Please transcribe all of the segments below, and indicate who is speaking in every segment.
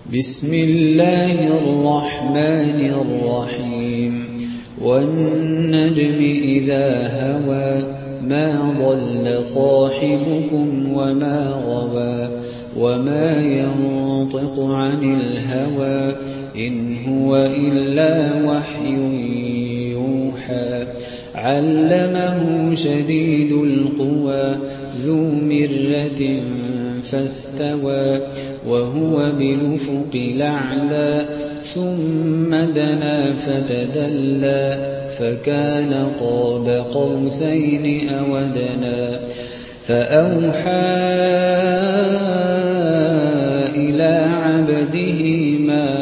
Speaker 1: بسم الله الرحمن الرحيم والنجم إذا هوى ما ضل صاحبكم وما غوى وما ينطق عن الهوى إن هو إلا وحي يوحى علمه شديد القوى ذو مرة فاستوى وهو بالأفق الأعلى ثم دنا فتدلى فكان قاب قوسين أو أدنى فأوحى إلى عبده ما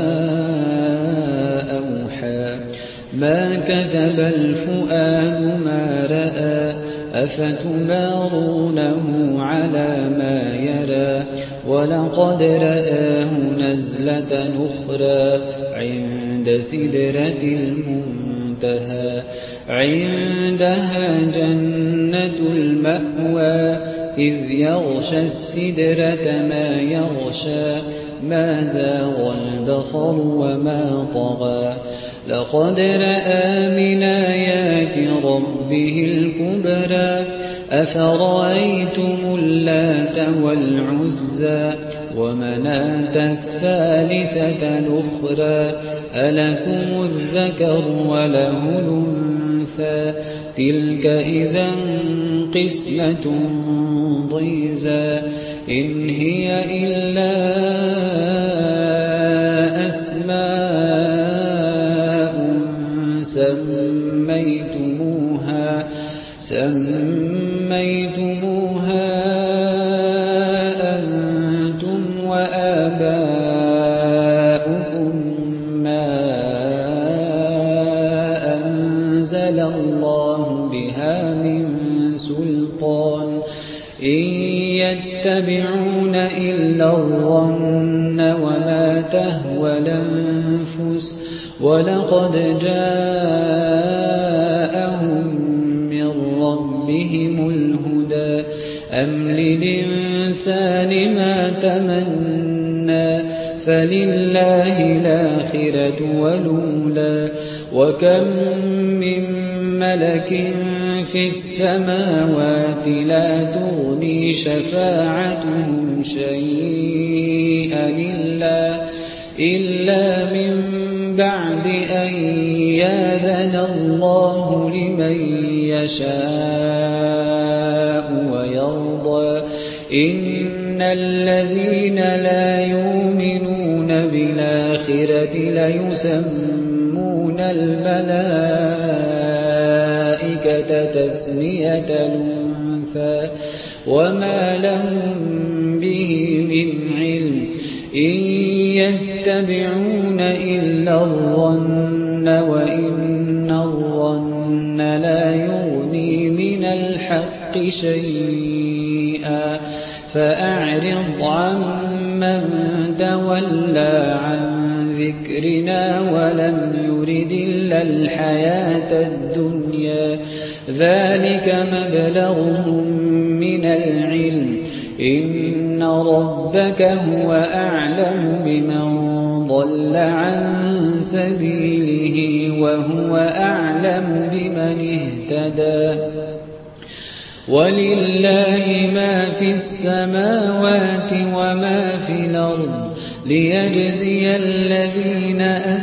Speaker 1: أوحى ما كذب الفؤاد ما رأى أفتمارونه على ما يرى ولقد رآه نزلة أخرى عند سدرة المنتهى عندها جنة المأوى إذ يغشى السدرة ما يغشى ما زاغ البصر وما طغى لقد رأى من آيات ربه الكبرى أفرأيتم اللات والعزى ومناة الثالثة الأخرى ألكم الذكر وله الأنثى تلك إذا قسمة ضيزى إن هي إلا أسماء سميتموها أنتم وآباؤكم ما أنزل الله بها من سلطان إن يتبعون إلا الظن وما تهوى الأنفس ولقد جاءهم من ربهم الهدى أم للإنسان ما تمنى فلله الآخرة والأولى وكم من ملك في السماوات لا تغني شفاعتهم شيئا إلا من بعد أن يأذن الله لمن يشاء ويرضى إن الذين لا يؤمنون بالآخرة ليسمون الملائكة تسمية الأنثى وما لهم به من علم إن يتبعون إلا الظن وإن الظن لا يغني من الحق شيئا فأعرض عمن تولى عن ذكرنا ولم يرد إلا الحياة الدنيا ذلك مبلغهم من العلم إن ربك هو أعلم بمن ضل عن سبيله وهو أعلم بمن اهتدى ولله ما في السماوات وما في الأرض ليجزي الذين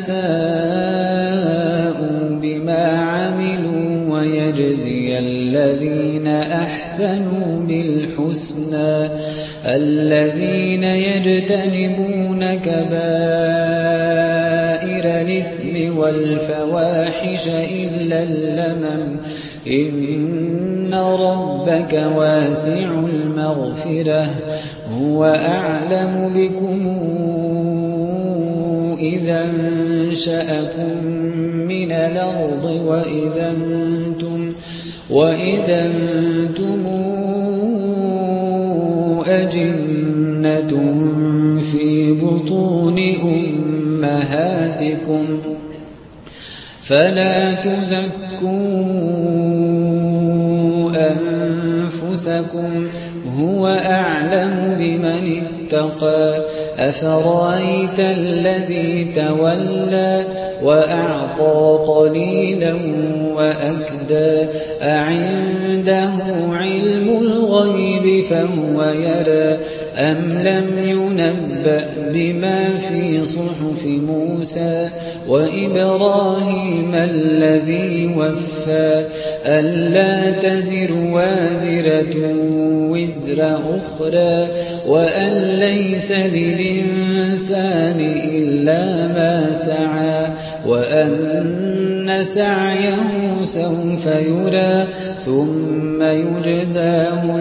Speaker 1: أساءوا بما عملوا ويجزي الذين أحسنوا بالحسنى الذين يجتنبون كبائر الإثم والفواحش إلا اللمم إن ربك واسع المغفرة هو أعلم بكم إذا انشأكم من الأرض وإذا أنتم أجنة في بطون أمهاتكم فلا تزكوا أنفسكم هو أعلم بمن اتقى أفرأيت الذي تولى وأعطى قليلا وأكدى أعنده علم الغيب فهو يرى أم لم ينبأ بما في صحف موسى وإبراهيم الذي وفى ألا تزر وازرة وزر أخرى وأن ليس للإنسان إلا ما سعى وأن سعيه سوف يرى ثم يجزاه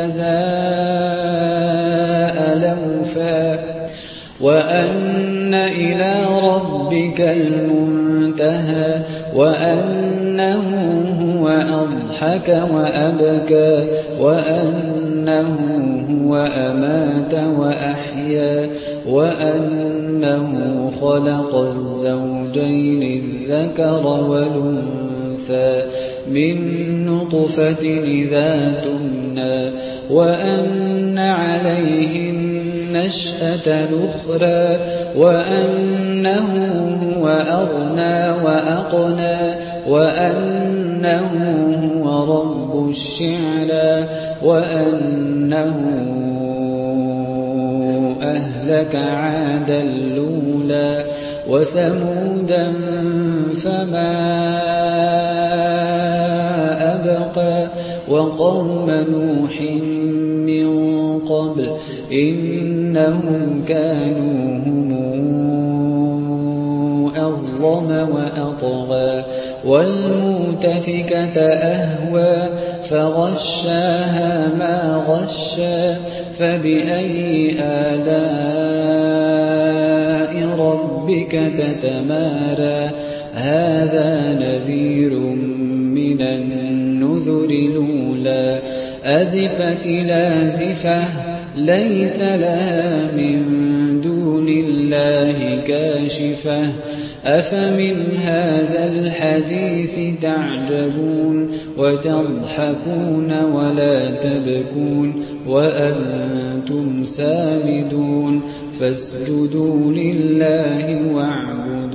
Speaker 1: الجزاء الأوفى وأن إلى ربك المنتهى وأنه هو أضحك وأبكى وأنه هو أمات وأحيا وأنه خلق الزوجين الذكر والأنثى من نطفة إذا تمنى وأن عليه النشأة الأخرى وأنه هو أغنى وأقنى وأنه هو رب الشعرى وأنه أهلك عادا الأولى وثمودا فما أبقى وقوم نوح من قبل إنهم كانوا هم أظلم وأطغى والمؤتفكة أهوى فغشاها ما غشى فبأي آلاء ربك تتمارى هذا نذير من النذر الأولى أزفت لازفة ليس لها من دون الله كاشفة أفمن هذا الحديث تعجبون وتضحكون ولا تبكون وأنتم سامدون فاسجدوا لله واعبدوا